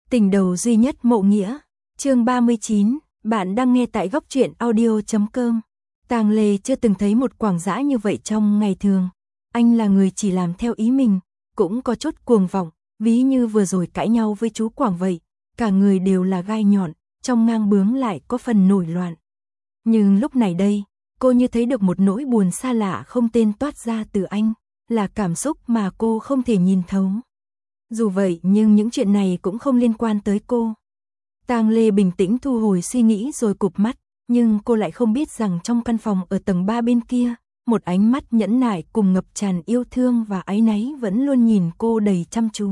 Tình đầu duy nhất Mộ Nghĩa, chương 39, bạn đang nghe tại góc truyện audio.com. Tang Lê chưa từng thấy một Quảng Dã như vậy trong ngày thường. Anh là người chỉ làm theo ý mình, cũng có chút cuồng vọng, ví như vừa rồi cãi nhau với chú Quảng vậy. Cả người đều là gai nhọn, trong ngang bướng lại có phần nổi loạn. Nhưng lúc này đây, cô như thấy được một nỗi buồn xa lạ không tên toát ra từ anh, là cảm xúc mà cô không thể nhìn thấu. Dù vậy nhưng những chuyện này cũng không liên quan tới cô. Tang Lê bình tĩnh thu hồi suy nghĩ rồi cụp mắt, nhưng cô lại không biết rằng trong căn phòng ở tầng 3 bên kia, một ánh mắt nhẫn nại cùng ngập tràn yêu thương và áy náy vẫn luôn nhìn cô đầy chăm chú.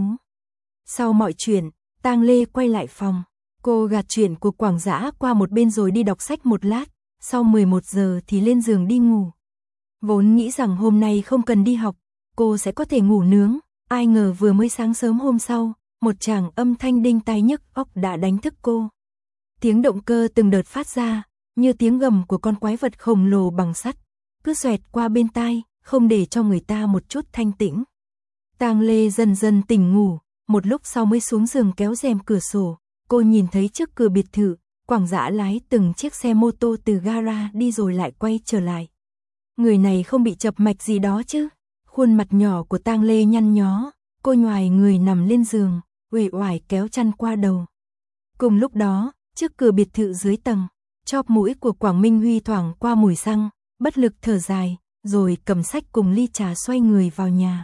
Sau mọi chuyện, Tang Lê quay lại phòng, cô gạt chuyện của Quảng Dã qua một bên rồi đi đọc sách một lát, sau 11 giờ thì lên giường đi ngủ. Vốn nghĩ rằng hôm nay không cần đi học, cô sẽ có thể ngủ nướng. Ai ngờ vừa mới sáng sớm hôm sau, một tràng âm thanh đinh tai nhức óc đã đánh thức cô. Tiếng động cơ từng đợt phát ra, như tiếng gầm của con quái vật khổng lồ bằng sắt, cứ xoẹt qua bên tai, không để cho người ta một chút thanh tĩnh. Tang Lê dần dần tỉnh ngủ, một lúc sau mới xuống giường kéo rèm cửa sổ, cô nhìn thấy trước cửa biệt thự, Quảng Dã lái từng chiếc xe mô tô từ gara đi rồi lại quay trở lại. Người này không bị chập mạch gì đó chứ? Khuôn mặt nhỏ của Tang Lê nhăn nhó, cô nhoài người nằm lên giường, uể oải kéo chăn qua đầu. Cùng lúc đó, trước cửa biệt thự dưới tầng, chóp mũi của Quảng Minh Huy thoảng qua mùi xăng, bất lực thở dài, rồi cầm sách cùng ly trà xoay người vào nhà.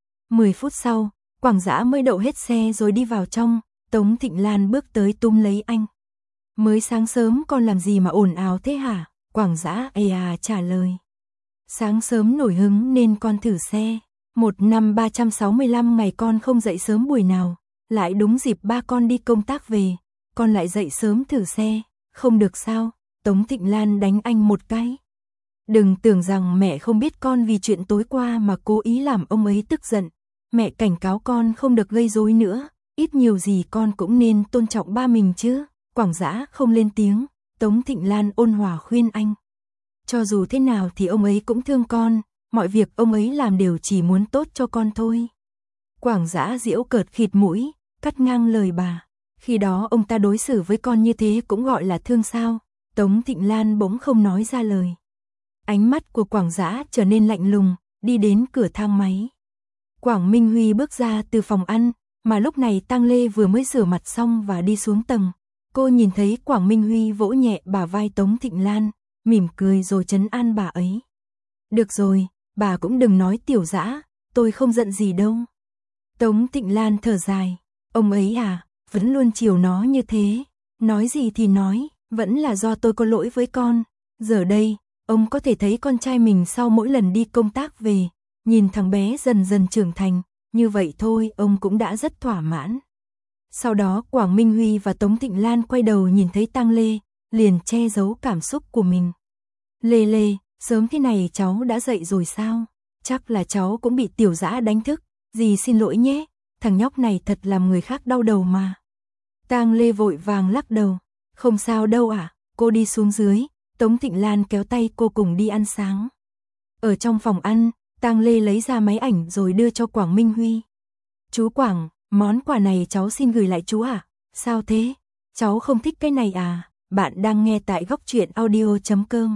10 phút sau, Quảng Dã mới đậu hết xe rồi đi vào trong, Tống Thịnh Lan bước tới túm lấy anh. Mới sáng sớm con làm gì mà ồn ào thế hả? Quảng Dã trả lời. Sáng sớm nổi hứng nên con thử xe. Một năm 365 ngày con không dậy sớm buổi nào, lại đúng dịp ba con đi công tác về, con lại dậy sớm thử xe, không được sao? Tống Thịnh Lan đánh anh một cái. Đừng tưởng rằng mẹ không biết con vì chuyện tối qua mà cố ý làm ông ấy tức giận. Mẹ cảnh cáo con không được gây rối nữa, ít nhiều gì con cũng nên tôn trọng ba mình chứ. Quảng Dã không lên tiếng, Tống Thịnh Lan ôn hòa khuyên anh. Cho dù thế nào thì ông ấy cũng thương con, mọi việc ông ấy làm đều chỉ muốn tốt cho con thôi. Quảng Dã giễu cợt khịt mũi, cắt ngang lời bà. Khi đó ông ta đối xử với con như thế cũng gọi là thương sao? Tống Thịnh Lan bỗng không nói ra lời. Ánh mắt của Quảng Dã trở nên lạnh lùng, đi đến cửa thang máy. Quảng Minh Huy bước ra từ phòng ăn, mà lúc này Tang Lê vừa mới rửa mặt xong và đi xuống tầng. Cô nhìn thấy Quảng Minh Huy vỗ nhẹ bả vai Tống Thịnh Lan, mỉm cười rồi trấn an bà ấy. Được rồi, bà cũng đừng nói Tiểu Dã, tôi không giận gì đâu. Tống Thịnh Lan thở dài, ông ấy vẫn luôn chiều nó như thế, nói gì thì nói, vẫn là do tôi có lỗi với con. Giờ đây, ông có thể thấy con trai mình sau mỗi lần đi công tác về, nhìn thằng bé dần dần trưởng thành, như vậy thôi ông cũng đã rất thỏa mãn. Sau đó Quảng Minh Huy và Tống Thịnh Lan quay đầu nhìn thấy Tang Lê, liền che giấu cảm xúc của mình. Lê, sớm thế này cháu đã dậy rồi sao? Chắc là cháu cũng bị Tiểu Dã đánh thức, dì xin lỗi nhé, thằng nhóc này thật làm người khác đau đầu mà. Tang Lê vội vàng lắc đầu, không sao đâu ạ, cô đi xuống dưới, Tống Thịnh Lan kéo tay cô cùng đi ăn sáng. Ở trong phòng ăn, Tang Lê lấy ra máy ảnh rồi đưa cho Quảng Minh Huy. Chú Quảng, món quà này cháu xin gửi lại chú ạ. Sao thế? Cháu không thích cái này à? Bạn đang nghe tại góc truyện audio.com.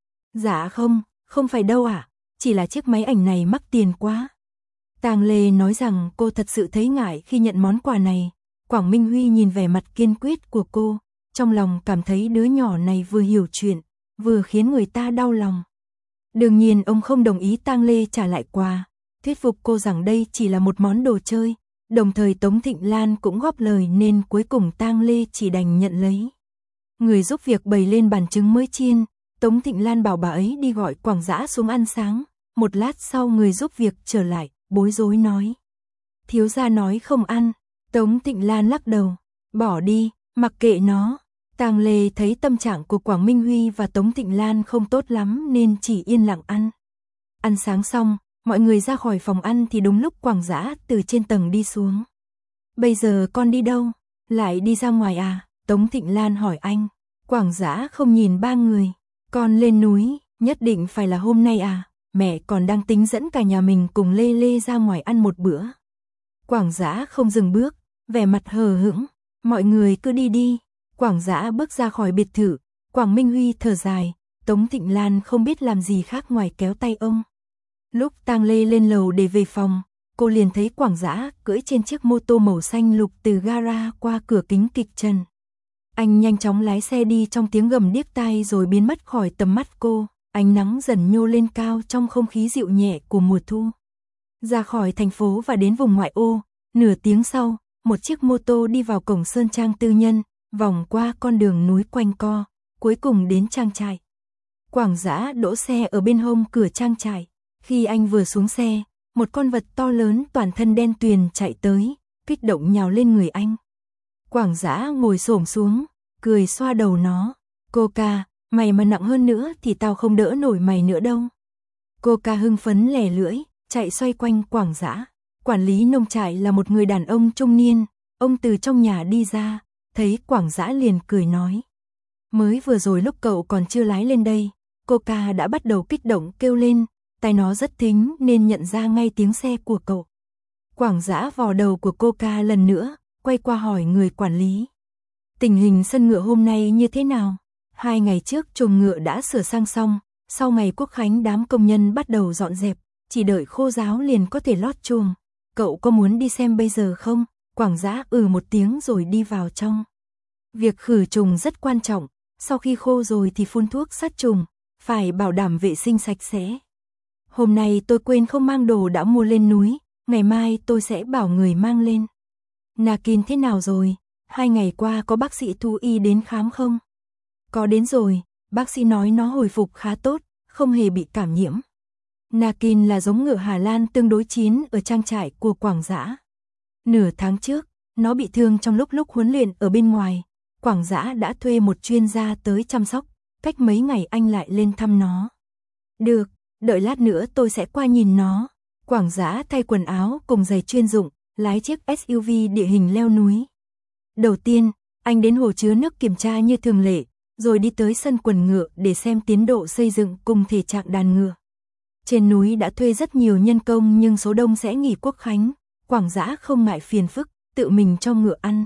Dạ không phải đâu ạ, chỉ là chiếc máy ảnh này mắc tiền quá. Tang Lê nói rằng cô thật sự thấy ngại khi nhận món quà này. Quảng Minh Huy nhìn vẻ mặt kiên quyết của cô, trong lòng cảm thấy đứa nhỏ này vừa hiểu chuyện, vừa khiến người ta đau lòng. Đương nhiên ông không đồng ý Tang Lê trả lại quà, thuyết phục cô rằng đây chỉ là một món đồ chơi, đồng thời Tống Thịnh Lan cũng góp lời nên cuối cùng Tang Lê chỉ đành nhận lấy. Người giúp việc bày lên bàn trứng mới chiên, Tống Thịnh Lan bảo bà ấy đi gọi Quảng Dã xuống ăn sáng, một lát sau người giúp việc trở lại, bối rối nói. Thiếu gia nói không ăn, Tống Thịnh Lan lắc đầu, bỏ đi, mặc kệ nó. Tang Lê thấy tâm trạng của Quảng Minh Huy và Tống Thịnh Lan không tốt lắm nên chỉ yên lặng ăn. Ăn sáng xong, mọi người ra khỏi phòng ăn thì đúng lúc Quảng Dã từ trên tầng đi xuống. Bây giờ con đi đâu? Lại đi ra ngoài à? Tống Thịnh Lan hỏi anh. Quảng Dã không nhìn ba người. Con lên núi, nhất định phải là hôm nay à? Mẹ còn đang tính dẫn cả nhà mình cùng Lê ra ngoài ăn một bữa. Quảng Dã không dừng bước, vẻ mặt hờ hững. Mọi người cứ đi đi. Quảng Dã bước ra khỏi biệt thự, Quảng Minh Huy thở dài, Tống Thịnh Lan không biết làm gì khác ngoài kéo tay ông. Lúc Tang Lê lên lầu để về phòng, cô liền thấy Quảng Dã cưỡi trên chiếc mô tô màu xanh lục từ gara qua cửa kính kịch trần. Anh nhanh chóng lái xe đi trong tiếng gầm điếc tai rồi biến mất khỏi tầm mắt cô, ánh nắng dần nhô lên cao trong không khí dịu nhẹ của mùa thu. Ra khỏi thành phố và đến vùng ngoại ô, nửa tiếng sau, một chiếc mô tô đi vào cổng sơn trang tư nhân, vòng qua con đường núi quanh co, cuối cùng đến trang trại. Quảng Dã đỗ xe ở bên hông cửa trang trại. Khi anh vừa xuống xe, một con vật to lớn toàn thân đen tuyền chạy tới, kích động nhào lên người anh. Quảng Dã ngồi xổm xuống, cười xoa đầu nó. Cô ca, mày mà nặng hơn nữa thì tao không đỡ nổi mày nữa đâu. Cô ca hưng phấn lẻ lưỡi, chạy xoay quanh Quảng Dã. Quản lý nông trại là một người đàn ông trung niên, ông từ trong nhà đi ra, thấy Quảng Dã liền cười nói. Mới vừa rồi lúc cậu còn chưa lái lên đây, cô ca đã bắt đầu kích động kêu lên, tai nó rất thính nên nhận ra ngay tiếng xe của cậu. Quảng Dã vò đầu của cô ca lần nữa, quay qua hỏi người quản lý. Tình hình sân ngựa hôm nay như thế nào? 2 ngày trước chuồng ngựa đã sửa sang xong, sau ngày Quốc khánh đám công nhân bắt đầu dọn dẹp, chỉ đợi khô ráo liền có thể lót chuồng. Cậu có muốn đi xem bây giờ không? Quảng Dã một tiếng rồi đi vào trong. Việc khử trùng rất quan trọng, sau khi khô rồi thì phun thuốc sát trùng, phải bảo đảm vệ sinh sạch sẽ. Hôm nay tôi quên không mang đồ đã mua lên núi, ngày mai tôi sẽ bảo người mang lên. Nakin thế nào rồi? 2 ngày qua có bác sĩ thú y đến khám không? Có đến rồi, bác sĩ nói nó hồi phục khá tốt, không hề bị cảm nhiễm. Nakin là giống ngựa Hà Lan tương đối chín ở trang trại của Quảng Dã. Nửa tháng trước, nó bị thương trong lúc huấn luyện ở bên ngoài. Quảng Dã đã thuê một chuyên gia tới chăm sóc, cách mấy ngày anh lại lên thăm nó. Được, đợi lát nữa tôi sẽ qua nhìn nó. Quảng Dã thay quần áo cùng giày chuyên dụng, lái chiếc SUV địa hình leo núi. Đầu tiên, anh đến hồ chứa nước kiểm tra như thường lệ, rồi đi tới sân quần ngựa để xem tiến độ xây dựng cùng thể trạng đàn ngựa. Trên núi đã thuê rất nhiều nhân công nhưng số đông sẽ nghỉ Quốc khánh, Quảng Dã không ngại phiền phức, tự mình cho ngựa ăn.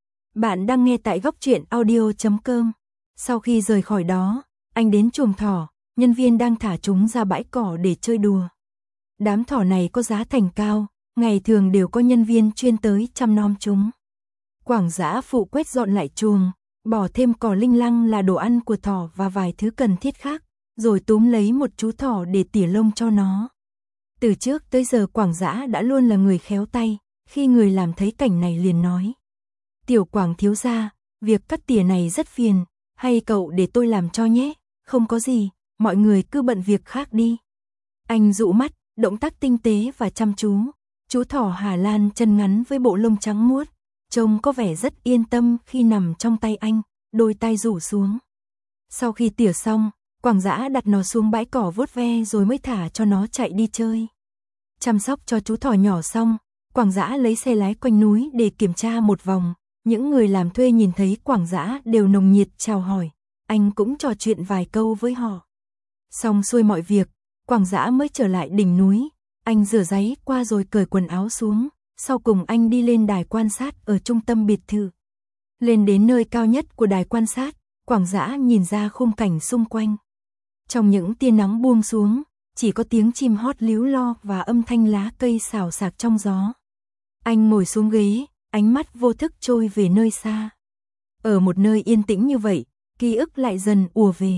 Bạn đang nghe tại góc truyện audio.com. Sau khi rời khỏi đó, anh đến chuồng thỏ, nhân viên đang thả chúng ra bãi cỏ để chơi đùa. Đám thỏ này có giá thành cao, ngày thường đều có nhân viên chuyên tới chăm nom chúng. Quảng Dã phụ quét dọn lại chuồng, bỏ thêm cỏ linh lăng là đồ ăn của thỏ và vài thứ cần thiết khác, rồi túm lấy một chú thỏ để tỉa lông cho nó. Từ trước tới giờ Quảng Dã đã luôn là người khéo tay, khi người làm thấy cảnh này liền nói. Tiểu Quảng thiếu gia, việc cắt tỉa này rất phiền, hay cậu để tôi làm cho nhé, không có gì, mọi người cứ bận việc khác đi. Anh dụ mắt, động tác tinh tế và chăm chú, chú thỏ Hà Lan chân ngắn với bộ lông trắng muốt, trông có vẻ rất yên tâm khi nằm trong tay anh, đôi tai rủ xuống. Sau khi tỉa xong, Quảng Dã đặt nó xuống bãi cỏ vuốt ve rồi mới thả cho nó chạy đi chơi. Chăm sóc cho chú thỏ nhỏ xong, Quảng Dã lấy xe lái quanh núi để kiểm tra một vòng. Những người làm thuê nhìn thấy Quảng Dã đều nồng nhiệt chào hỏi, anh cũng trò chuyện vài câu với họ. Xong xuôi mọi việc, Quảng Dã mới trở lại đỉnh núi, anh rửa ráy qua rồi cởi quần áo xuống, sau cùng anh đi lên đài quan sát ở trung tâm biệt thự. Lên đến nơi cao nhất của đài quan sát, Quảng Dã nhìn ra khung cảnh xung quanh. Trong những tia nắng buông xuống, chỉ có tiếng chim hót líu lo và âm thanh lá cây xào xạc trong gió. Anh ngồi xuống ghế, ánh mắt vô thức trôi về nơi xa. Ở một nơi yên tĩnh như vậy, ký ức lại dần ùa về.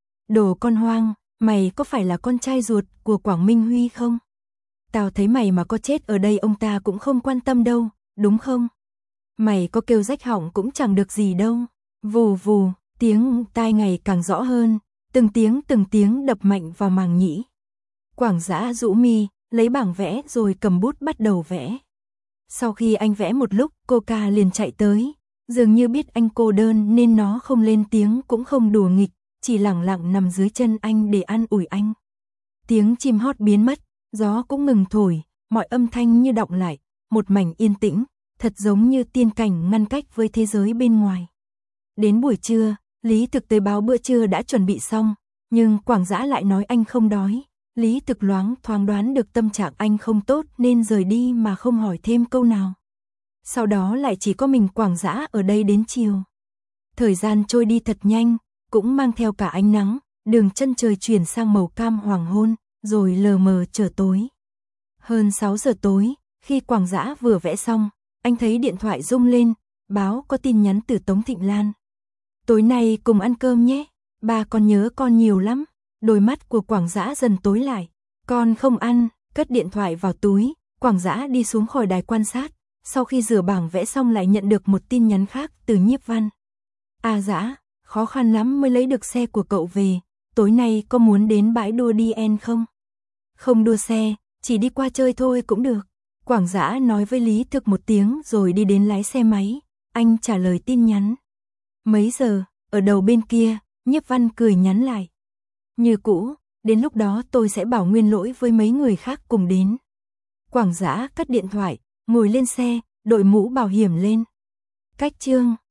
Đồ con hoang, mày có phải là con trai ruột của Quảng Minh Huy không? Tao thấy mày mà có chết ở đây ông ta cũng không quan tâm đâu, đúng không? Mày có kêu rách họng cũng chẳng được gì đâu. Vù vù, tiếng tai ngày càng rõ hơn, từng tiếng đập mạnh vào màng nhĩ. Quảng Dã rũ mi, lấy bảng vẽ rồi cầm bút bắt đầu vẽ. Sau khi anh vẽ một lúc, cô ca liền chạy tới, dường như biết anh cô đơn nên nó không lên tiếng cũng không đùa nghịch, chỉ lẳng lặng nằm dưới chân anh để an ủi anh. Tiếng chim hót biến mất, gió cũng ngừng thổi, mọi âm thanh như đọng lại, một mảnh yên tĩnh, thật giống như tiên cảnh ngăn cách với thế giới bên ngoài. Đến buổi trưa, Lý Thực tới báo bữa trưa đã chuẩn bị xong, nhưng Quảng Dã lại nói anh không đói. Lý Thực loáng thoáng đoán được tâm trạng anh không tốt nên rời đi mà không hỏi thêm câu nào. Sau đó lại chỉ có mình Quảng Dã ở đây đến chiều. Thời gian trôi đi thật nhanh, cũng mang theo cả ánh nắng, đường chân trời chuyển sang màu cam hoàng hôn, rồi lờ mờ trở tối. Hơn 6 giờ tối, khi Quảng Dã vừa vẽ xong, anh thấy điện thoại rung lên, báo có tin nhắn từ Tống Thịnh Lan. Tối nay cùng ăn cơm nhé, ba con nhớ con nhiều lắm. Đôi mắt của Quảng Dã dần tối lại. Con không ăn, cất điện thoại vào túi, Quảng Dã đi xuống khỏi đài quan sát. Sau khi rửa bảng vẽ xong lại nhận được một tin nhắn khác từ Nhiếp Văn. À Dã, khó khăn lắm mới lấy được xe của cậu về, tối nay có muốn đến bãi đua DN không? Không đua xe, chỉ đi qua chơi thôi cũng được. Quảng Dã nói với Lý Thực một tiếng rồi đi đến lái xe máy. Anh trả lời tin nhắn. Mấy giờ, ở đầu bên kia, Nhiếp Văn cười nhắn lại. Như cũ, đến lúc đó tôi sẽ bảo Nguyên Lỗi với mấy người khác cùng đến. Quảng Dã cắt điện thoại, ngồi lên xe, đội mũ bảo hiểm lên. Cách chương